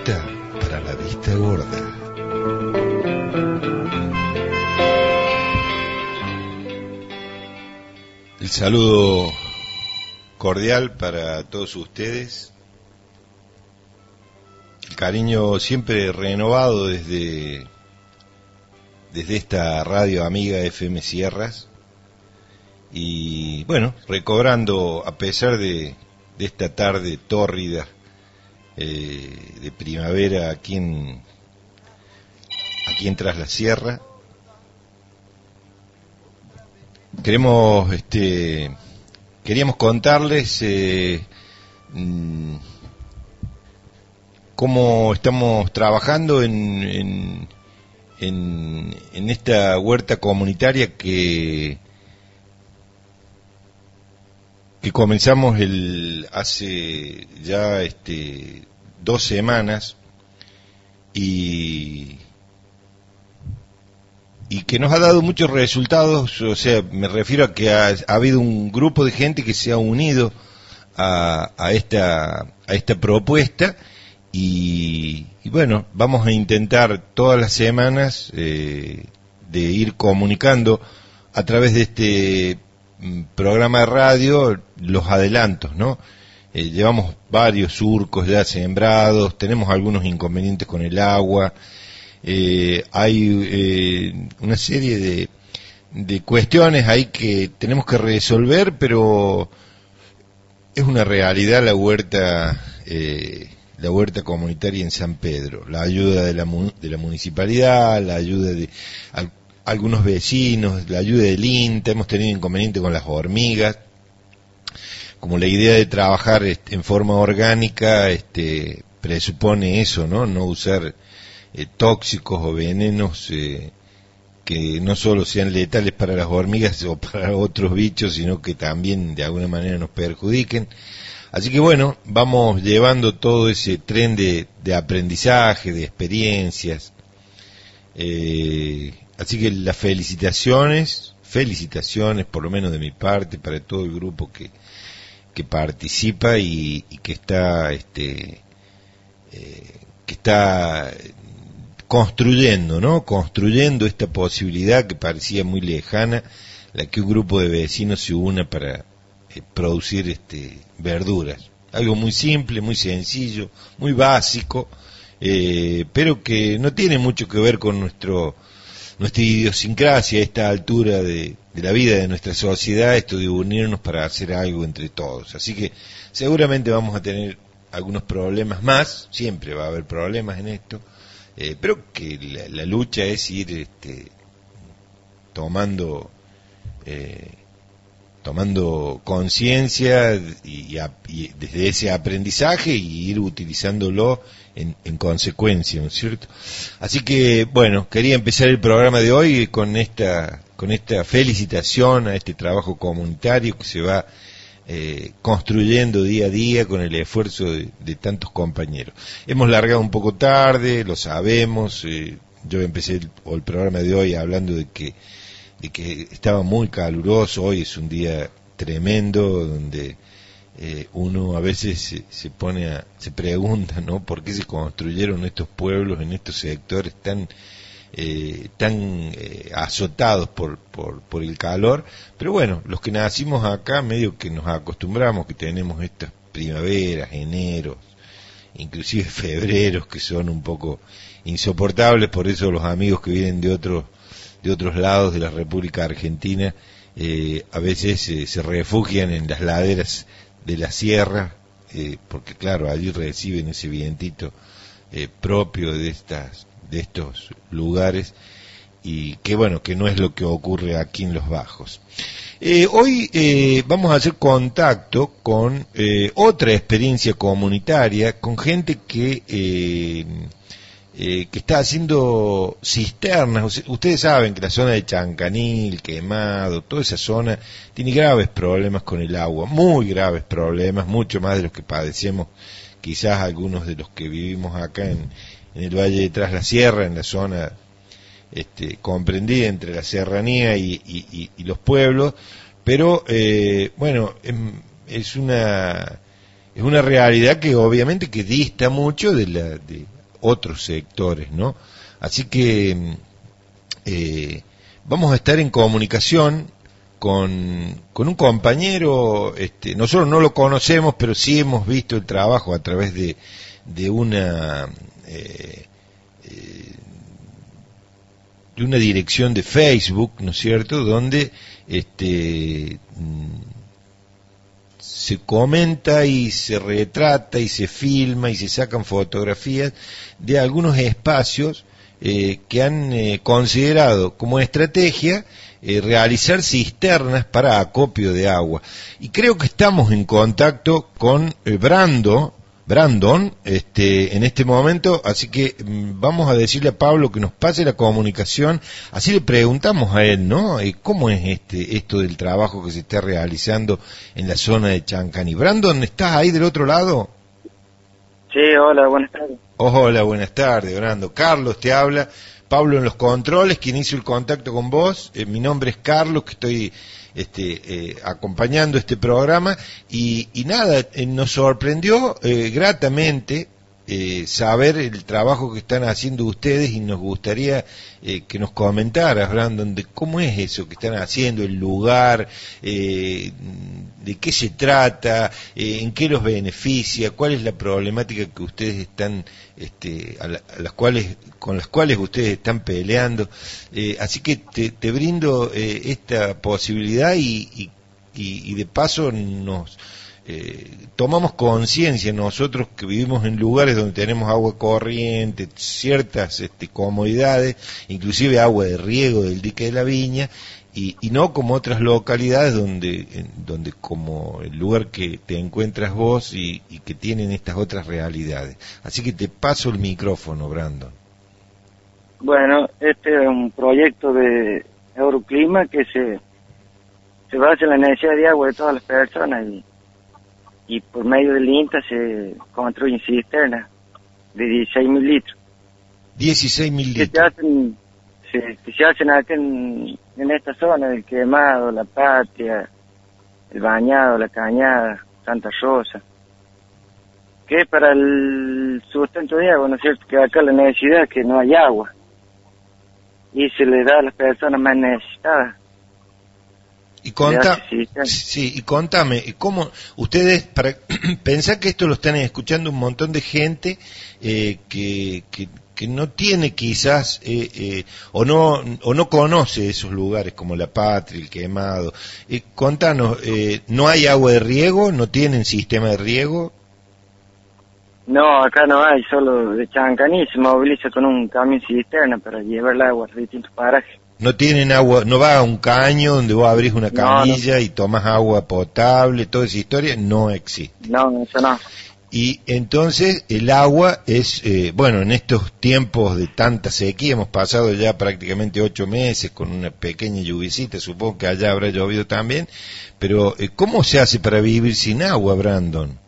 Huerta para la vista gorda. El saludo cordial para todos ustedes. El cariño siempre renovado desde esta radio amiga FM Sierras. Y bueno, recobrando a pesar de esta tarde tórrida de primavera aquí en Tras la Sierra, queríamos contarles cómo estamos trabajando en esta huerta comunitaria que comenzamos hace ya 2 semanas y que nos ha dado muchos resultados. O sea, me refiero a que ha habido un grupo de gente que se ha unido a esta propuesta y bueno, vamos a intentar todas las semanas de ir comunicando a través de este programa de radio los adelantos, ¿no? Llevamos varios surcos ya sembrados, tenemos algunos inconvenientes con el agua, hay una serie de cuestiones ahí que tenemos que resolver, pero es una realidad la huerta comunitaria en San Pedro. La ayuda de la municipalidad, la ayuda de algunos vecinos, la ayuda del INTA. Hemos tenido inconveniente con las hormigas. Como la idea de trabajar en forma orgánica presupone eso, no usar tóxicos o venenos que no solo sean letales para las hormigas o para otros bichos, sino que también de alguna manera nos perjudiquen. Así que bueno, vamos llevando todo ese tren de aprendizaje, de experiencias. Así que las felicitaciones por lo menos de mi parte, para todo el grupo que participa y que está construyendo esta posibilidad que parecía muy lejana, la que un grupo de vecinos se una para producir verduras. Algo muy simple, muy sencillo, muy básico, pero que no tiene mucho que ver con nuestra idiosincrasia a esta altura de la vida de nuestra sociedad, esto de unirnos para hacer algo entre todos. Así que seguramente vamos a tener algunos problemas más, siempre va a haber problemas en esto, pero que la lucha es ir tomando conciencia y desde ese aprendizaje y ir utilizándolo en consecuencia, ¿no es cierto? Así que, bueno, quería empezar el programa de hoy con esta felicitación a este trabajo comunitario que se va construyendo día a día con el esfuerzo de tantos compañeros. Hemos largado un poco tarde, lo sabemos. Yo empecé el programa de hoy hablando de que estaba muy caluroso. Hoy es un día tremendo donde uno a veces se pregunta, ¿no?, por qué se construyeron estos pueblos en estos sectores tan azotados por el calor. Pero bueno, los que nacimos acá medio que nos acostumbramos, que tenemos estas primaveras, eneros, inclusive febreros que son un poco insoportables. Por eso los amigos que vienen de otros lados de la República Argentina a veces se refugian en las laderas de la sierra, porque claro, allí reciben ese vientito propio de estos lugares, y que bueno, que no es lo que ocurre aquí en los bajos. Hoy vamos a hacer contacto con otra experiencia comunitaria, con gente que está haciendo cisternas. Ustedes saben que la zona de Chancanil, Quemado, toda esa zona tiene graves problemas con el agua, muy graves problemas, mucho más de los que padecemos quizás algunos de los que vivimos acá en el Valle de Tras la Sierra, en la zona comprendida entre la serranía y los pueblos. Pero bueno, es una realidad que obviamente que dista mucho de otros sectores, ¿no? Así que vamos a estar en comunicación con un compañero, nosotros no lo conocemos, pero sí hemos visto el trabajo a través de una de una dirección de Facebook, ¿no es cierto?, donde se comenta y se retrata y se filma y se sacan fotografías de algunos espacios que han considerado como estrategia realizar cisternas para acopio de agua. Y creo que estamos en contacto con Brandon, en este momento, así que vamos a decirle a Pablo que nos pase la comunicación, así le preguntamos a él, ¿no? ¿Cómo es esto del trabajo que se está realizando en la zona de Chancani? Brandon, ¿estás ahí del otro lado? Sí, hola, buenas tardes. Hola, buenas tardes, Brandon. Carlos te habla, Pablo en los controles, quien hizo el contacto con vos. Mi nombre es Carlos, que estoy acompañando este programa y nada, nos sorprendió gratamente saber el trabajo que están haciendo ustedes y nos gustaría que nos comentaras, Brandon, de cómo es eso que están haciendo, el lugar, de qué se trata, en qué los beneficia, cuál es la problemática que ustedes están, con las cuales ustedes están peleando. Así que te brindo esta posibilidad y de paso nos tomamos conciencia nosotros que vivimos en lugares donde tenemos agua corriente, ciertas comodidades, inclusive agua de riego del dique de la Viña, y no como otras localidades donde como el lugar que te encuentras vos y que tienen estas otras realidades. Así que te paso el micrófono, Brandon. Bueno, este es un proyecto de Euroclima que se basa en la necesidad de agua de todas las personas y por medio del INTA se construyen cisternas de 16.000 litros. 16.000 litros. Que se hacen acá en esta zona del Quemado, La Patria, El Bañado, La Cañada, Santa Rosa. Que para el sustento de agua, ¿no es cierto? Que acá la necesidad es que no hay agua. Y se le da a las personas más necesitadas. Y contame, ¿cómo ustedes, pensá que esto lo están escuchando un montón de gente que no tiene quizás, o no conoce esos lugares como La Patria, El Quemado? Contanos, ¿no hay agua de riego? ¿No tienen sistema de riego? No, acá no hay, solo de Chancani se moviliza con un camión cisterna para llevar el agua a distintos parajes. No tienen agua, no va a un caño donde vos abrís una canilla y tomas agua potable, toda esa historia, no existe. No, eso no. Y entonces el agua es, bueno, en estos tiempos de tanta sequía, hemos pasado ya prácticamente 8 meses con una pequeña lluviecita, supongo que allá habrá llovido también, pero ¿cómo se hace para vivir sin agua, Brandon?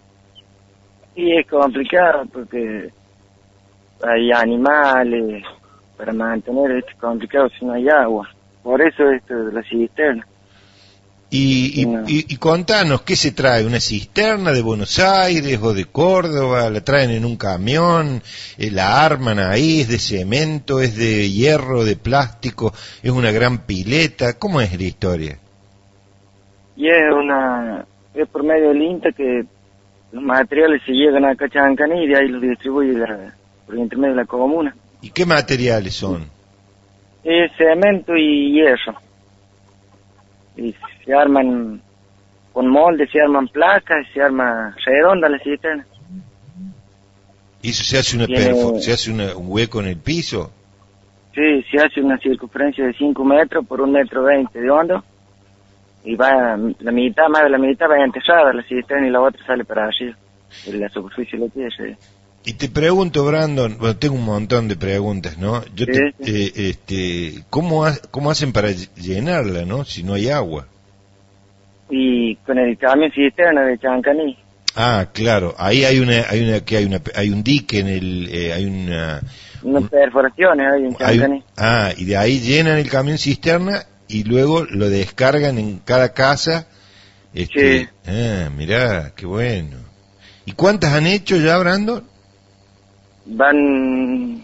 Sí, es complicado porque hay animales. Para mantener es complicado si no hay agua. Por eso esto de la cisterna. Y contanos, ¿qué se trae? ¿Una cisterna de Buenos Aires o de Córdoba? ¿La traen en un camión? ¿La arman ahí? ¿Es de cemento? ¿Es de hierro? ¿De plástico? ¿Es una gran pileta? ¿Cómo es la historia? Y es por medio del INTA que los materiales se llegan a Chancani y de ahí los distribuye por intermedio de la comuna. ¿Y qué materiales son? Es cemento y hierro. Y se arman con moldes, se arman placas, se arma redonda la cisterna. ¿Y eso se hace un hueco en el piso? Sí, se hace una circunferencia de 5 metros por 1,20 metros de hondo. Y va, la mitad, más de la mitad va enterrada la cisterna y la otra sale para arriba. En la superficie de la tierra. Y te pregunto, Brandon, bueno, tengo un montón de preguntas, ¿no? ¿Cómo hacen para llenarla, no? Si no hay agua. Y con el camión cisterna de Chancani. Ah, claro. Ahí hay un dique en unas perforaciones ahí en Chancani. Y de ahí llenan el camión cisterna y luego lo descargan en cada casa. Sí. Mirá, qué bueno. ¿Y cuántas han hecho ya, Brandon? van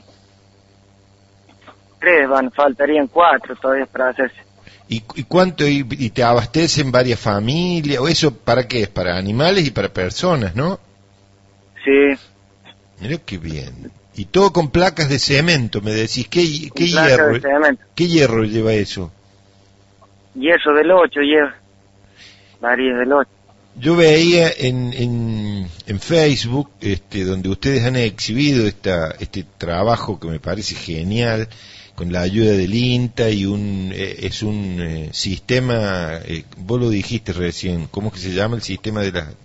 3, faltarían 4 todavía para hacerse. ¿Y cuánto? Y te abastecen varias familias? ¿O eso para qué es? Para animales y para personas, ¿no? Sí. Mira qué bien. Y todo con placas de cemento, me decís. ¿Qué Placas hierro? de cemento. ¿Qué hierro lleva eso? Hierro del 8 lleva. Varios del 8. Yo veía en Facebook, donde ustedes han exhibido este trabajo que me parece genial, con la ayuda del INTA y es un sistema, vos lo dijiste recién, ¿cómo es que se llama el sistema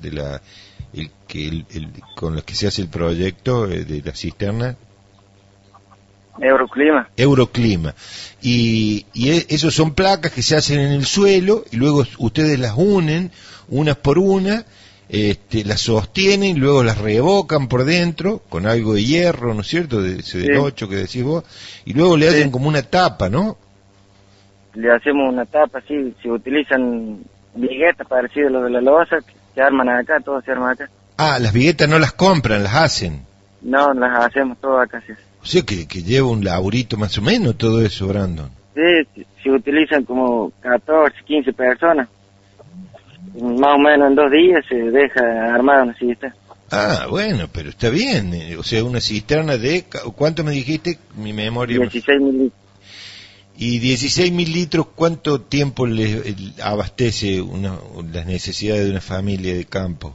con el que se hace el proyecto de la cisterna? Euroclima. Euroclima. Y esos son placas que se hacen en el suelo y luego ustedes las unen unas por una, las sostienen y luego las revocan por dentro con algo de hierro, ¿no es cierto? Del 8 que decís vos, y luego le hacen como una tapa, ¿no? Le hacemos una tapa, sí, se utilizan viguetas parecidas a los de la loza, que se arman acá, todos se arman acá. Ah, las viguetas no las compran, las hacen. No, las hacemos todas acá, sí. O sea que lleva un laburito más o menos todo eso, Brandon. Sí, se utilizan como 14, 15 personas. Más o menos en 2 días se deja armada una cisterna. Ah, bueno, pero está bien. O sea, una cisterna de... ¿Cuánto me dijiste? Mi memoria... 16.000 litros. Y 16.000 litros, ¿cuánto tiempo le abastece las necesidades de una familia de campo?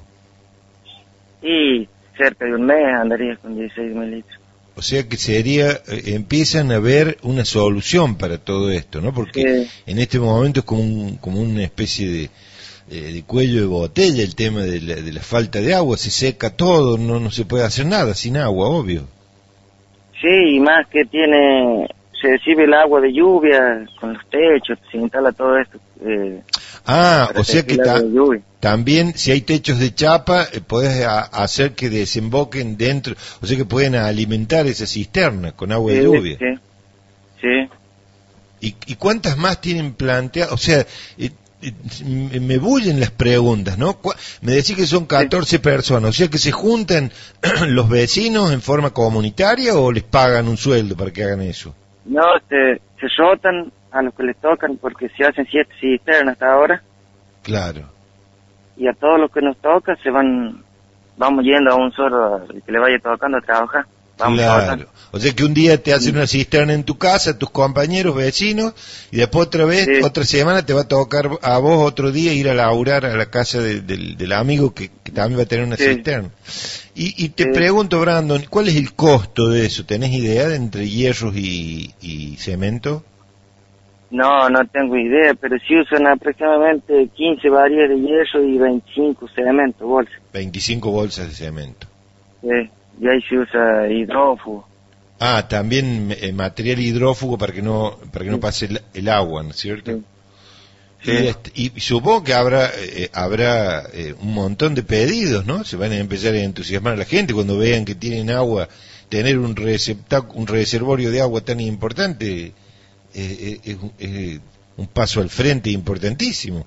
Y cerca de un mes andaría con 16.000 litros. O sea que empiezan a ver una solución para todo esto, ¿no? Porque en este momento es como una especie de cuello de botella el tema de la falta de agua, se seca todo, no se puede hacer nada sin agua, obvio. Sí, y más que se recibe el agua de lluvia con los techos, se instala todo esto. O sea que también si hay techos de chapa, podés hacer que desemboquen dentro, o sea que pueden alimentar esa cisterna con agua de lluvia. Sí. ¿Y cuántas más tienen planteadas? O sea, me bullen las preguntas, ¿no? Me decís que son 14 personas, o sea que se juntan los vecinos en forma comunitaria o les pagan un sueldo para que hagan eso. No, se rotan a los que les tocan porque se hacen 7 cisternas hasta ahora. Claro. Y a todos los que nos toca vamos yendo a un solo que le vaya tocando a trabajar. Claro. O sea que un día te hacen una cisterna en tu casa, tus compañeros, vecinos, y después otra semana te va a tocar a vos otro día ir a laburar a la casa del amigo que también va a tener una cisterna. Y te pregunto, Brandon, ¿cuál es el costo de eso? ¿Tenés idea de entre hierros y cemento? No tengo idea, pero sí usan aproximadamente 15 varillas de hierro y 25 cemento, bolsas. 25 bolsas de cemento. Sí. Y ahí se usa hidrófugo. Ah, también material hidrófugo para que no pase el agua, ¿no es cierto? Sí. Y supongo que habrá un montón de pedidos, ¿no? Se van a empezar a entusiasmar a la gente cuando vean que tienen agua. Tener un reservorio de agua tan importante es un paso al frente importantísimo.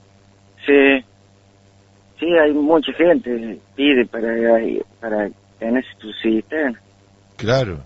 Sí, hay mucha gente que pide para tener su cisterna. Claro.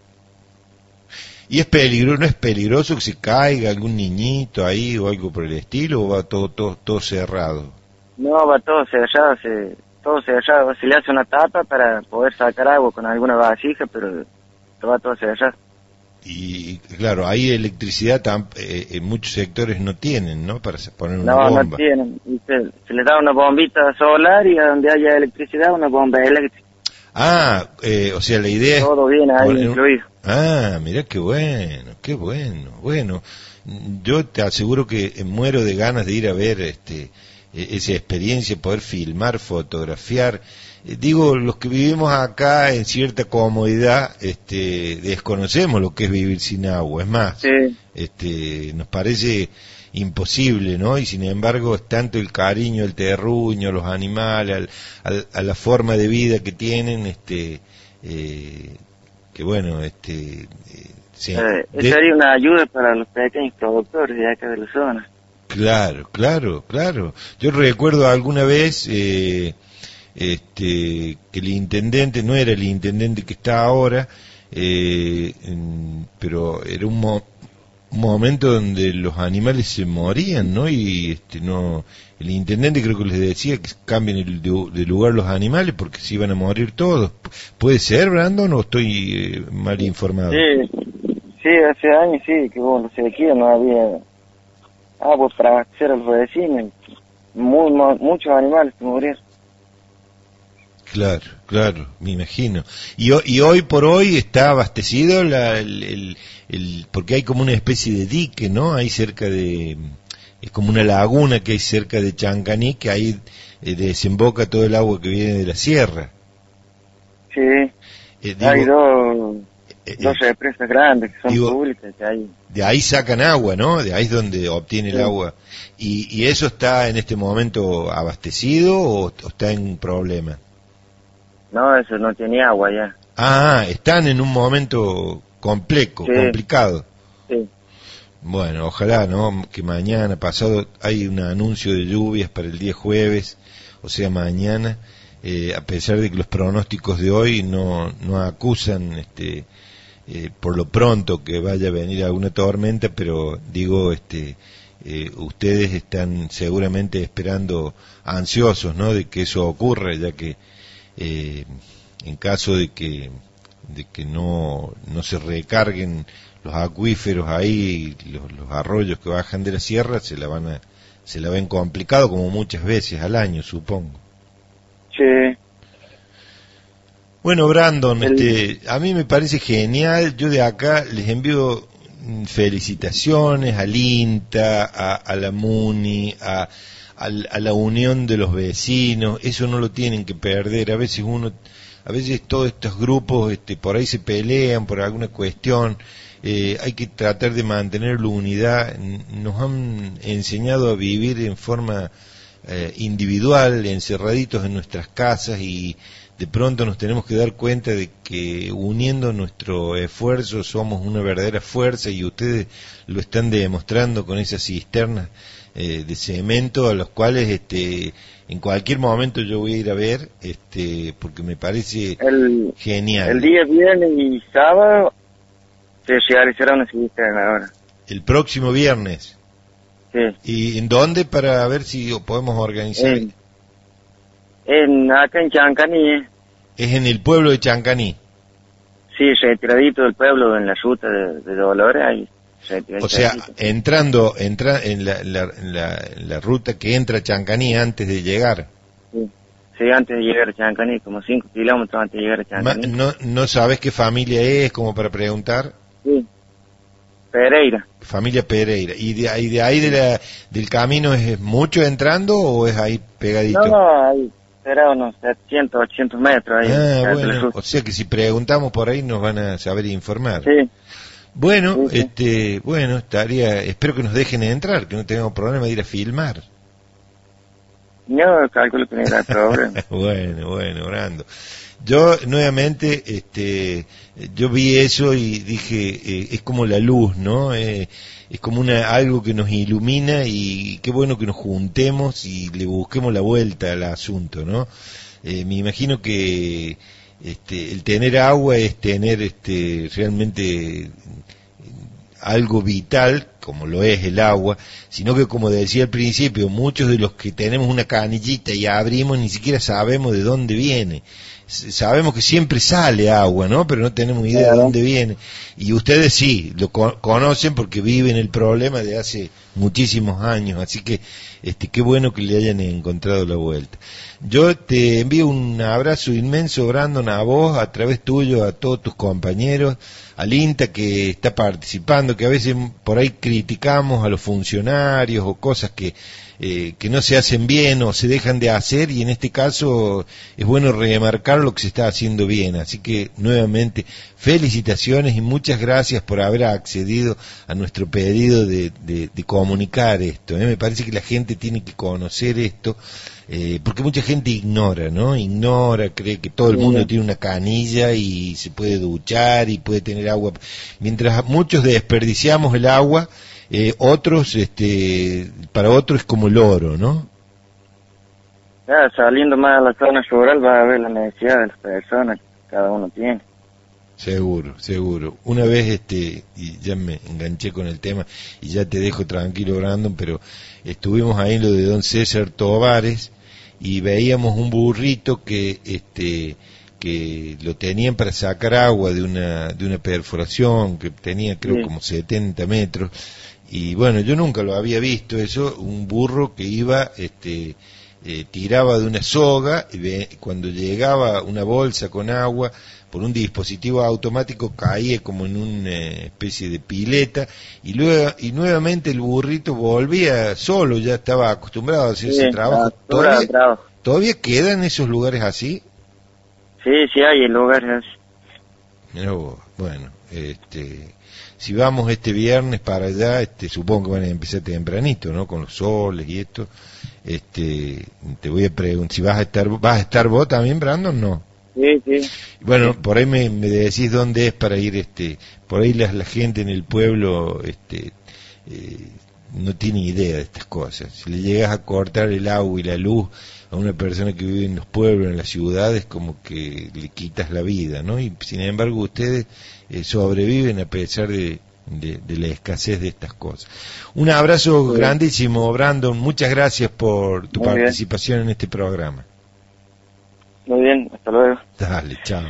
¿Y no es peligroso que se caiga algún niñito ahí o algo por el estilo, o va todo cerrado? No, va todo cerrado, se le hace una tapa para poder sacar agua con alguna vasija, pero va todo cerrado. Y claro, ahí electricidad en muchos sectores no tienen, ¿no? Para poner una bomba. No tienen. Y se les da una bombita solar y a donde haya electricidad una bomba eléctrica. O sea, la idea es... Todo bien ahí incluido. Mirá qué bueno. Bueno, yo te aseguro que muero de ganas de ir a ver esa experiencia, poder filmar, fotografiar. Digo, los que vivimos acá en cierta comodidad, desconocemos lo que es vivir sin agua. Es más, nos parece imposible, ¿no? Y sin embargo es tanto el cariño al terruño, a los animales, a la forma de vida que tienen, que bueno, sería una ayuda para los pequeños productores de acá de la zona. Claro. Yo recuerdo alguna vez que el intendente no era el intendente que está ahora, pero era un momento donde los animales se morían, ¿no? Y no, el intendente creo que les decía que cambien de lugar los animales porque se iban a morir todos. ¿Puede ser, Brandon, o estoy mal informado? Sí, hace años sí, que bueno, la sequía no había agua para abastecer a los vecinos, muchos animales se murieron. Claro, me imagino. Y hoy por hoy está abastecido porque hay como una especie de dique, ¿no? Hay cerca es como una laguna que hay cerca de Chancaní, que ahí desemboca todo el agua que viene de la sierra. Sí, hay dos represas grandes que son públicas. De ahí sacan agua, ¿no? De ahí es donde obtiene el agua. ¿Y eso está en este momento abastecido o está en problema? No, eso no tenía agua ya. Están en un momento complicado. Sí. Bueno, ojalá, ¿no? Que mañana, pasado, hay un anuncio de lluvias para el día jueves, o sea, mañana, a pesar de que los pronósticos de hoy no acusan, por lo pronto que vaya a venir alguna tormenta, pero digo, ustedes están seguramente esperando ansiosos, ¿no? De que eso ocurra, ya que en caso de que no se recarguen los acuíferos ahí, los arroyos que bajan de la sierra, se la ven complicado, como muchas veces al año, supongo. Sí. Bueno, Brandon, a mí me parece genial. Yo de acá les envío felicitaciones al INTA, a la MUNI, a la unión de los vecinos. Eso no lo tienen que perder. A veces todos estos grupos por ahí se pelean por alguna cuestión. Hay que tratar de mantener la unidad. Nos han enseñado a vivir en forma individual, encerraditos en nuestras casas, y de pronto nos tenemos que dar cuenta de que uniendo nuestro esfuerzo somos una verdadera fuerza, y ustedes lo están demostrando con esas cisternas de cemento, a los cuales en cualquier momento yo voy a ir a ver, porque me parece genial. El día viernes y sábado se realizará una cisterna ahora. El próximo viernes. Sí. ¿Y en dónde, para ver si podemos organizar? Acá en Chancaní. Es en el pueblo de Chancaní. Sí, retiradito del pueblo, en la ruta de Dolores. Ahí, o sea, entra en la ruta que entra a Chancaní antes de llegar. Sí, antes de llegar a Chancaní, como 5 kilómetros antes de llegar a Chancaní. ¿No sabes qué familia es, como para preguntar? Sí, Pereira. Familia Pereira. ¿Y de ahí del camino es mucho entrando o es ahí pegadito? No, ahí será unos 700, 800 metros. Ahí, bueno, o sea que si preguntamos por ahí nos van a saber informar. Sí. Bueno, sí. Bueno, espero que nos dejen entrar, que no tengamos problema de ir a filmar. No, calculo que no era problema. Bueno, Brando. Yo nuevamente, yo vi eso y dije, es como la luz, ¿no? Es como algo que nos ilumina, y qué bueno que nos juntemos y le busquemos la vuelta al asunto, ¿no? Me imagino que el tener agua es tener realmente algo vital, como lo es el agua, sino que, como decía al principio, muchos de los que tenemos una canillita y abrimos ni siquiera sabemos de dónde viene. Sabemos que siempre sale agua, ¿no? Pero no tenemos idea de dónde viene. Y ustedes sí, lo conocen porque viven el problema de hace muchísimos años. Así que, qué bueno que le hayan encontrado la vuelta. Yo te envío un abrazo inmenso, Brandon, a vos, a través tuyo, a todos tus compañeros, al INTA que está participando, que a veces por ahí criticamos a los funcionarios o cosas que no se hacen bien o se dejan de hacer, y en este caso es bueno remarcar lo que se está haciendo bien. Así que nuevamente felicitaciones y muchas gracias por haber accedido a nuestro pedido de comunicar esto. Me parece que la gente tiene que conocer esto, porque mucha gente ignora, ¿no? Cree que todo el mundo tiene una canilla y se puede duchar y puede tener agua. Mientras muchos desperdiciamos el agua, otros, para otros es como el oro, ¿no? Ya, saliendo más a la zona rural va a ver la necesidad de las personas que cada uno tiene. Seguro, seguro. Una vez, y ya me enganché con el tema, y ya te dejo tranquilo, Brandon, pero estuvimos ahí en lo de don César Tovares, y veíamos un burrito que lo tenían para sacar agua de una perforación, que tenía creo como 70 metros, y bueno, yo nunca lo había visto eso, un burro que iba, tiraba de una soga, y cuando llegaba una bolsa con agua, por un dispositivo automático caía como en una especie de pileta, y luego nuevamente el burrito volvía solo, ya estaba acostumbrado a hacer ese trabajo. ¿Todavía quedan esos lugares así? Sí, sí hay lugares así. Mirá vos, bueno, si vamos este viernes para allá, supongo que van a empezar tempranito, ¿no? Con los soles y esto. Te voy a preguntar, si vas a estar vos también, Brandon, ¿no? Sí, sí. Bueno, por ahí me decís dónde es para ir, por ahí la gente en el pueblo, no tiene idea de estas cosas. Si le llegas a cortar el agua y la luz a una persona que vive en los pueblos, en las ciudades, como que le quitas la vida, ¿no? Y sin embargo ustedes sobreviven a pesar de la escasez de estas cosas. Un abrazo grandísimo, Brandon. Muchas gracias por tu participación en este programa. Muy bien, hasta luego. Dale, chao.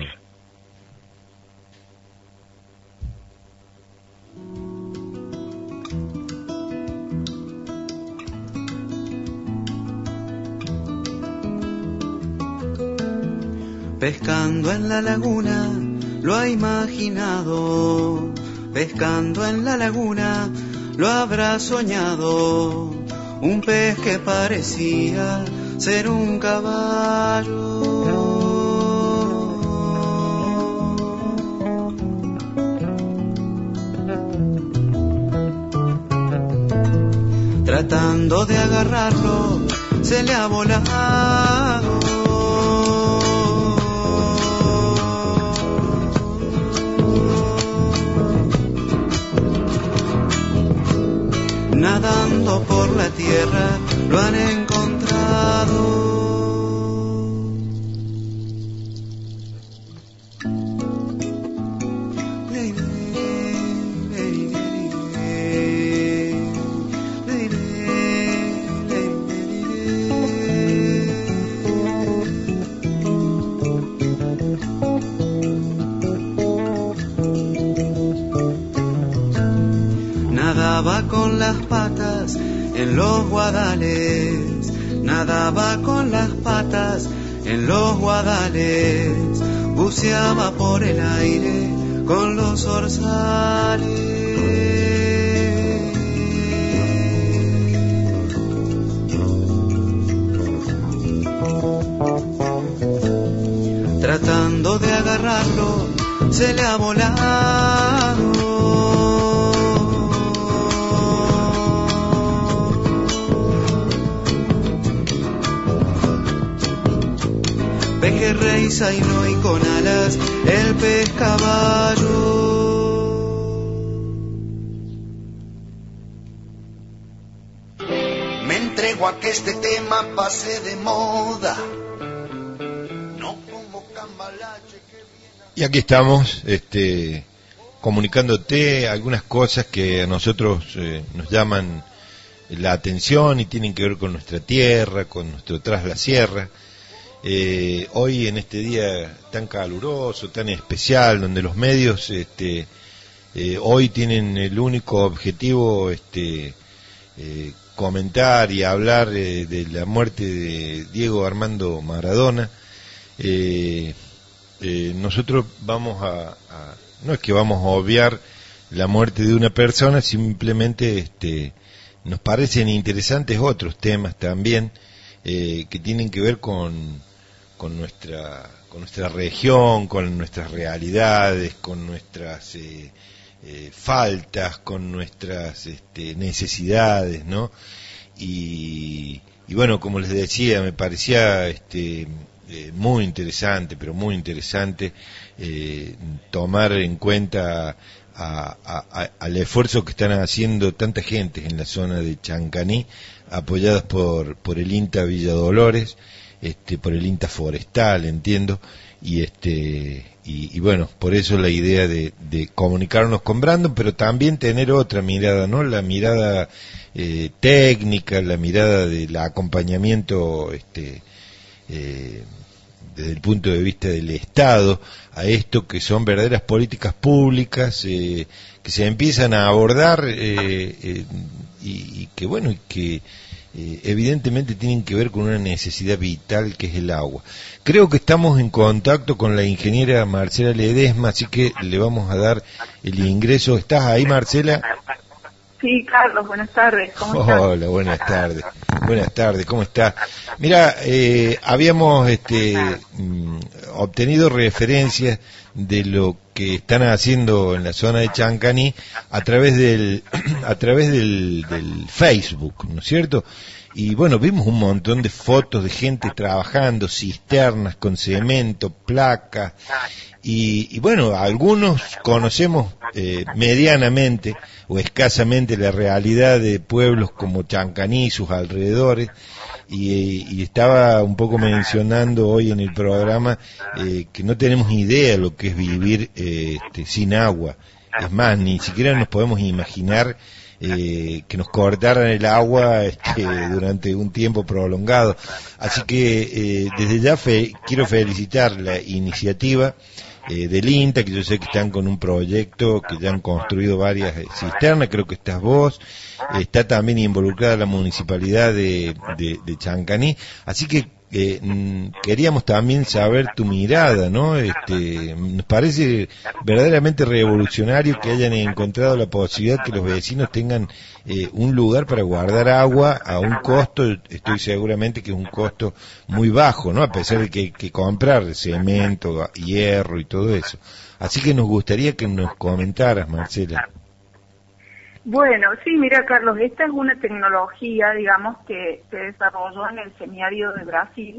Pescando en la laguna, lo ha imaginado. Pescando en la laguna, lo habrá soñado. Un pez que parecía ser un caballo. Tratando de agarrarlo, se le ha volado. Nadando por la tierra, lo han encontrado. Nadaba con las patas en los guadales, nadaba con las patas en los guadales, buceaba por el aire con los orzales. Tratando de agarrarlo, se le ha volado. Pejerrey, zaino y con alas, el pez caballo. Me entrego a que este tema pase de moda. No como cambalache que viene. Y aquí estamos, comunicándote algunas cosas que a nosotros nos llaman la atención y tienen que ver con nuestra tierra, con nuestro Tras la Sierra. Hoy en este día tan caluroso, tan especial, donde los medios hoy tienen el único objetivo comentar y hablar de la muerte de Diego Armando Maradona, nosotros vamos no es que vamos a obviar la muerte de una persona, simplemente nos parecen interesantes otros temas también que tienen que ver con nuestra región, con nuestras realidades, con nuestras faltas, con nuestras necesidades, ¿no? Y bueno, como les decía, me parecía muy interesante, pero muy interesante tomar en cuenta al esfuerzo que están haciendo tanta gente en la zona de Chancaní, apoyadas por el INTA Villa Dolores, por el INTA forestal, entiendo, y bueno, por eso la idea de comunicarnos con Brandon, pero también tener otra mirada, ¿no? La mirada técnica, la mirada del acompañamiento desde el punto de vista del Estado a esto que son verdaderas políticas públicas que se empiezan a abordar y que bueno, y que evidentemente tienen que ver con una necesidad vital que es el agua. Creo que estamos en contacto con la ingeniera Marcela Ledesma, así que le vamos a dar el ingreso. ¿Estás ahí, Marcela? Sí, Carlos, buenas tardes, ¿cómo estás? Hola, buenas tardes, ¿cómo estás? Mira, habíamos obtenido referencias de lo que están haciendo en la zona de Chancani a través del Facebook, ¿no es cierto? Y bueno, vimos un montón de fotos de gente trabajando, cisternas con cemento, placas, y bueno, algunos conocemos medianamente o escasamente la realidad de pueblos como Chancani y sus alrededores, y estaba un poco mencionando hoy en el programa que no tenemos idea de lo que es vivir sin agua. Es más, ni siquiera nos podemos imaginar que nos cortaran el agua durante un tiempo prolongado. Así que desde ya quiero felicitar la iniciativa del INTA, que yo sé que están con un proyecto, que ya han construido varias cisternas, creo que estás vos, está también involucrada la municipalidad de Chancani, así que queríamos también saber tu mirada, ¿no? Nos parece verdaderamente revolucionario que hayan encontrado la posibilidad que los vecinos tengan un lugar para guardar agua a un costo, estoy seguramente que es un costo muy bajo, ¿no? A pesar de que hay que comprar cemento, hierro y todo eso. Así que nos gustaría que nos comentaras, Marcela. Bueno, sí, mira, Carlos, esta es una tecnología, digamos, que se desarrolló en el semiárido de Brasil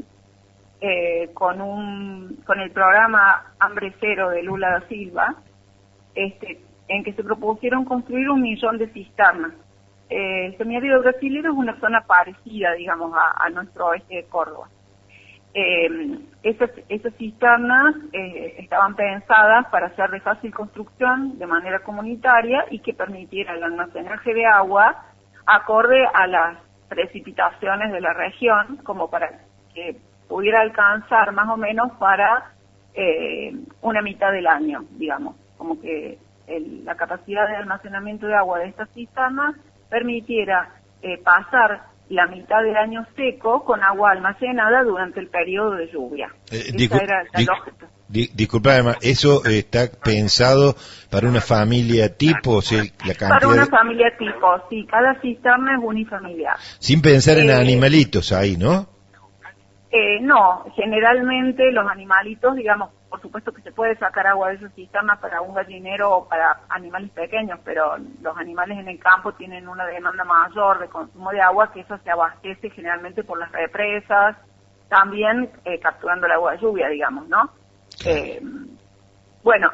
con el programa Hambre Cero de Lula da Silva, en que se propusieron construir 1 millón de cisternas. El semiárido brasileño es una zona parecida, digamos, a nuestro oeste de Córdoba. Esas cisternas estaban pensadas para ser de fácil construcción de manera comunitaria y que permitieran el almacenaje de agua acorde a las precipitaciones de la región, como para que pudiera alcanzar más o menos para una mitad del año, digamos, como que la capacidad de almacenamiento de agua de estas cisternas permitiera pasar la mitad del año seco con agua almacenada durante el periodo de lluvia. Esa era la lógica. Disculpa, además, ¿eso está pensado para una familia tipo? O sea, la cantidad para una familia tipo, sí, cada cisterna es unifamiliar. Sin pensar en animalitos ahí, ¿no? No, generalmente los animalitos, digamos, por supuesto que se puede sacar agua de esas cisternas para un gallinero o para animales pequeños, pero los animales en el campo tienen una demanda mayor de consumo de agua, que eso se abastece generalmente por las represas, también capturando el agua de lluvia, digamos, ¿no? Bueno,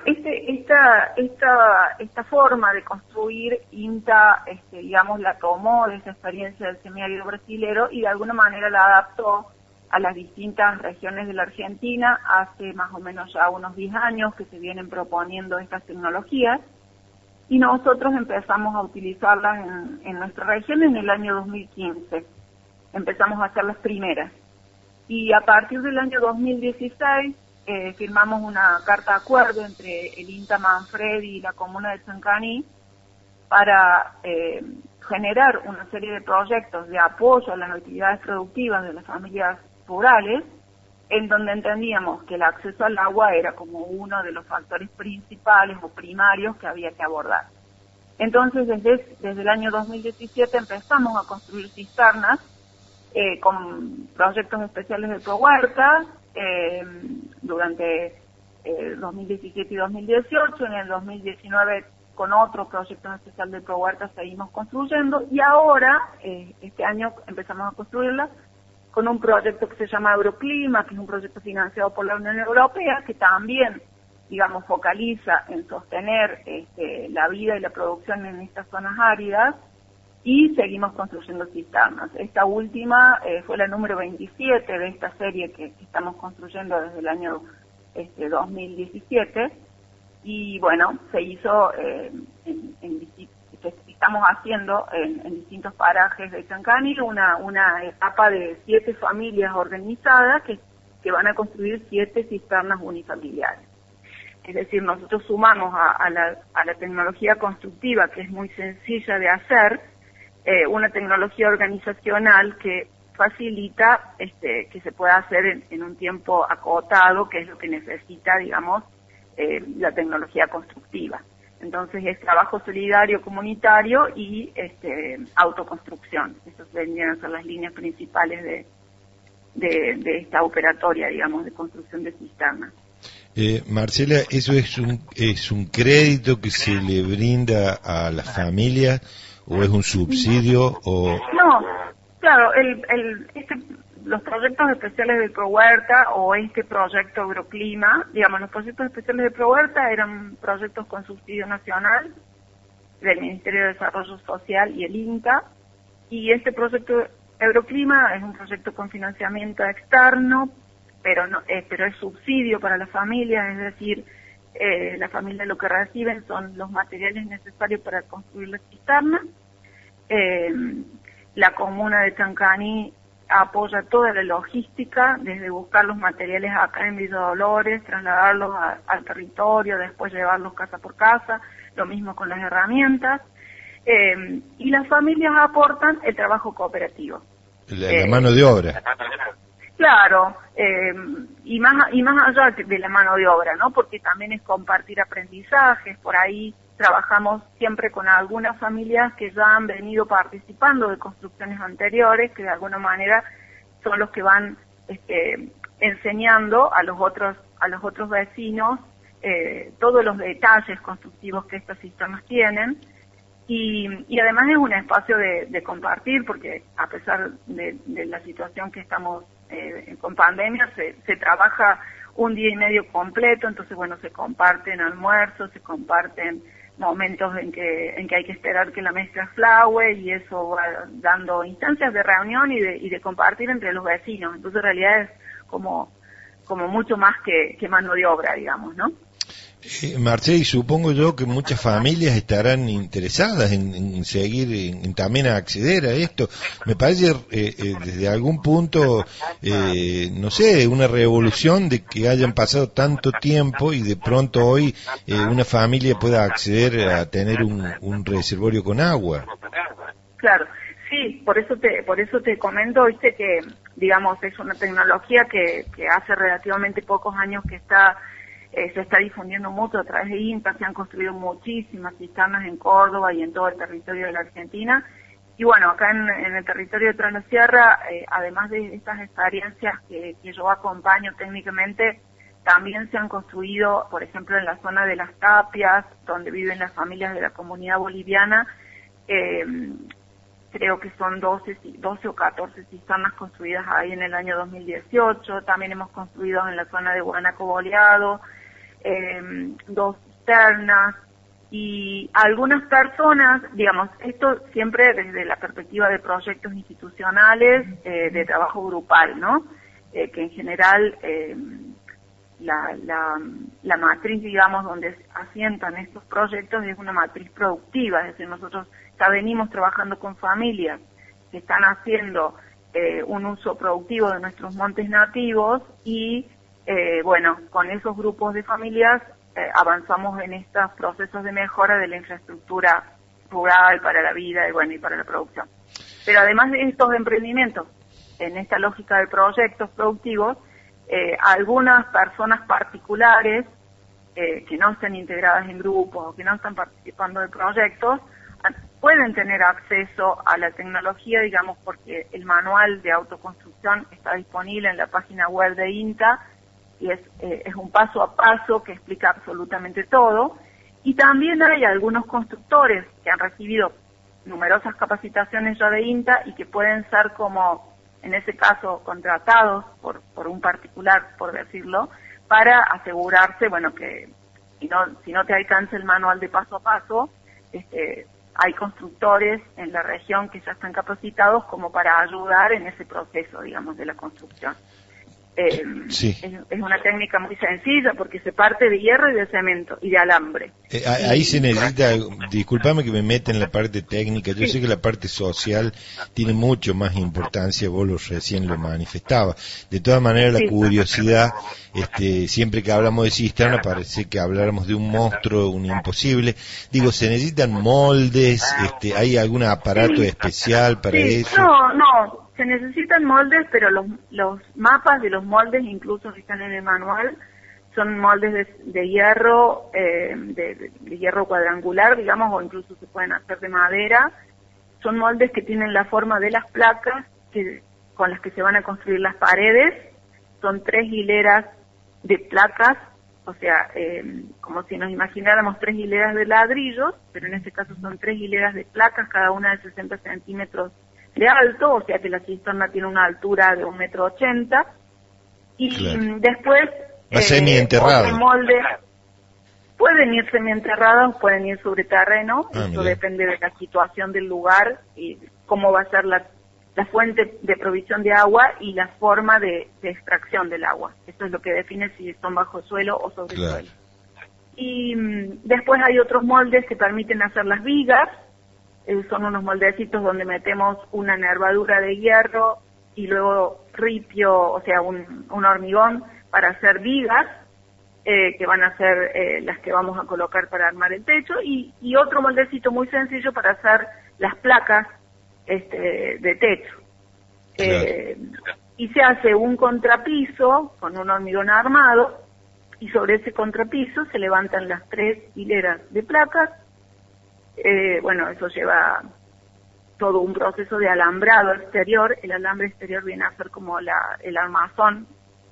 esta forma de construir INTA, digamos, la tomó de esa experiencia del semiárido brasilero y de alguna manera la adaptó a las distintas regiones de la Argentina. Hace más o menos ya unos 10 años que se vienen proponiendo estas tecnologías y nosotros empezamos a utilizarlas en nuestra región en el año 2015. Empezamos a hacer las primeras. Y a partir del año 2016 firmamos una carta de acuerdo entre el INTA Manfredi y la comuna de Chancani para generar una serie de proyectos de apoyo a las actividades productivas de las familias rurales, en donde entendíamos que el acceso al agua era como uno de los factores principales o primarios que había que abordar. Entonces, desde el año 2017 empezamos a construir cisternas con proyectos especiales de ProHuerta durante 2017 y 2018. En el 2019 con otro proyecto especial de ProHuerta seguimos construyendo y ahora, este año, empezamos a construirla con un proyecto que se llama Euroclima, que es un proyecto financiado por la Unión Europea, que también, digamos, focaliza en sostener la vida y la producción en estas zonas áridas, y seguimos construyendo cisternas. Esta última fue la número 27 de esta serie que estamos construyendo desde el año 2017, y bueno, se hizo estamos haciendo en distintos parajes de Chancani una etapa de 7 familias organizadas que van a construir 7 cisternas unifamiliares. Es decir, nosotros sumamos a la tecnología constructiva, que es muy sencilla de hacer, una tecnología organizacional que facilita que se pueda hacer en un tiempo acotado, que es lo que necesita, digamos, la tecnología constructiva. Entonces es trabajo solidario comunitario y autoconstrucción. Esas vendrían a ser las líneas principales de esta operatoria, digamos, de construcción de cisternas. Marcela, ¿eso es un crédito que se le brinda a las familias o es un subsidio? No, claro, los proyectos especiales de ProHuerta o este proyecto Agroclima, digamos, los proyectos especiales de ProHuerta eran proyectos con subsidio nacional del Ministerio de Desarrollo Social y el INTA, y este proyecto Agroclima es un proyecto con financiamiento externo, pero es subsidio para las familias, es decir, las familias lo que reciben son los materiales necesarios para construir la cisterna. La comuna de Chancani apoya toda la logística, desde buscar los materiales acá en Villa Dolores, trasladarlos al territorio, después llevarlos casa por casa, lo mismo con las herramientas, y las familias aportan el trabajo cooperativo. La mano de obra. Claro, y más allá de la mano de obra, ¿no? Porque también es compartir aprendizajes. Por ahí trabajamos siempre con algunas familias que ya han venido participando de construcciones anteriores, que de alguna manera son los que van enseñando a los otros vecinos todos los detalles constructivos que estas cisternas tienen. Y además es un espacio de compartir, porque a pesar de la situación que estamos con pandemia, se trabaja un día y medio completo, entonces bueno, se comparten almuerzos, se comparten momentos en que hay que esperar que la mezcla flaue, y eso va dando instancias de reunión y de compartir entre los vecinos. Entonces en realidad es como mucho más que mano de obra, digamos, ¿no? Marcela, y supongo yo que muchas familias estarán interesadas en seguir, en también acceder a esto. Me parece desde algún punto, no sé, una revolución de que hayan pasado tanto tiempo y de pronto hoy una familia pueda acceder a tener un reservorio con agua. Claro, sí, por eso te comento, viste, que digamos es una tecnología que hace relativamente pocos años que se está difundiendo mucho a través de INTA. Se han construido muchísimas cisternas en Córdoba y en todo el territorio de la Argentina. Y bueno, acá en el territorio de Tras la Sierra, además de estas experiencias que yo acompaño técnicamente, también se han construido, por ejemplo, en la zona de Las Tapias, donde viven las familias de la comunidad boliviana, creo que son 12 o 14 cisternas construidas ahí en el año 2018. También hemos construido en la zona de Guanaco Boleado 2 cisternas, y algunas personas, digamos, esto siempre desde la perspectiva de proyectos institucionales, de trabajo grupal, ¿no? Que en general la matriz, digamos, donde asientan estos proyectos es una matriz productiva, es decir, nosotros ya venimos trabajando con familias que están haciendo un uso productivo de nuestros montes nativos, y bueno, con esos grupos de familias avanzamos en estos procesos de mejora de la infraestructura rural para la vida y para la producción. Pero además de estos emprendimientos, en esta lógica de proyectos productivos, algunas personas particulares que no están integradas en grupos o que no están participando de proyectos pueden tener acceso a la tecnología, digamos, porque el manual de autoconstrucción está disponible en la página web de INTA, y es un paso a paso que explica absolutamente todo. Y también hay algunos constructores que han recibido numerosas capacitaciones ya de INTA y que pueden ser, como en ese caso, contratados por un particular, por decirlo, para asegurarse, bueno, que si no te alcanza el manual de paso a paso, hay constructores en la región que ya están capacitados como para ayudar en ese proceso, digamos, de la construcción. Sí. Es una técnica muy sencilla porque se parte de hierro y de cemento y de alambre. Ahí se necesita, discúlpame que me meta en la parte técnica, yo sé que la parte social tiene mucho más importancia, vos recién lo manifestabas. De todas maneras, la curiosidad, siempre que hablamos de cisterna parece que habláramos de un monstruo, un imposible. Digo, ¿se necesitan moldes? ¿Hay algún aparato especial para eso? No. Se necesitan moldes, pero los mapas de los moldes, incluso que están en el manual, son moldes de hierro, de hierro cuadrangular, digamos, o incluso se pueden hacer de madera. Son moldes que tienen la forma de las placas con las que se van a construir las paredes. Son 3 hileras de placas, o sea, como si nos imagináramos 3 hileras de ladrillos, pero en este caso son 3 hileras de placas, cada una de 60 centímetros de alto, o sea que la cisterna tiene una altura de 1,80 m, y claro, después semienterrado. Molde, pueden ir semienterrados, pueden ir sobre terreno, eso depende de la situación del lugar y cómo va a ser la fuente de provisión de agua y la forma de extracción del agua. Eso es lo que define si son bajo suelo o sobre suelo. Y después hay otros moldes que permiten hacer las vigas. Son unos moldecitos donde metemos una nervadura de hierro y luego ripio, o sea, un hormigón para hacer vigas, que van a ser las que vamos a colocar para armar el techo, y otro moldecito muy sencillo para hacer las placas de techo. Y se hace un contrapiso con un hormigón armado, y sobre ese contrapiso se levantan las 3 hileras de placas. Bueno, eso lleva todo un proceso de alambrado exterior. El alambre exterior viene a ser como el armazón,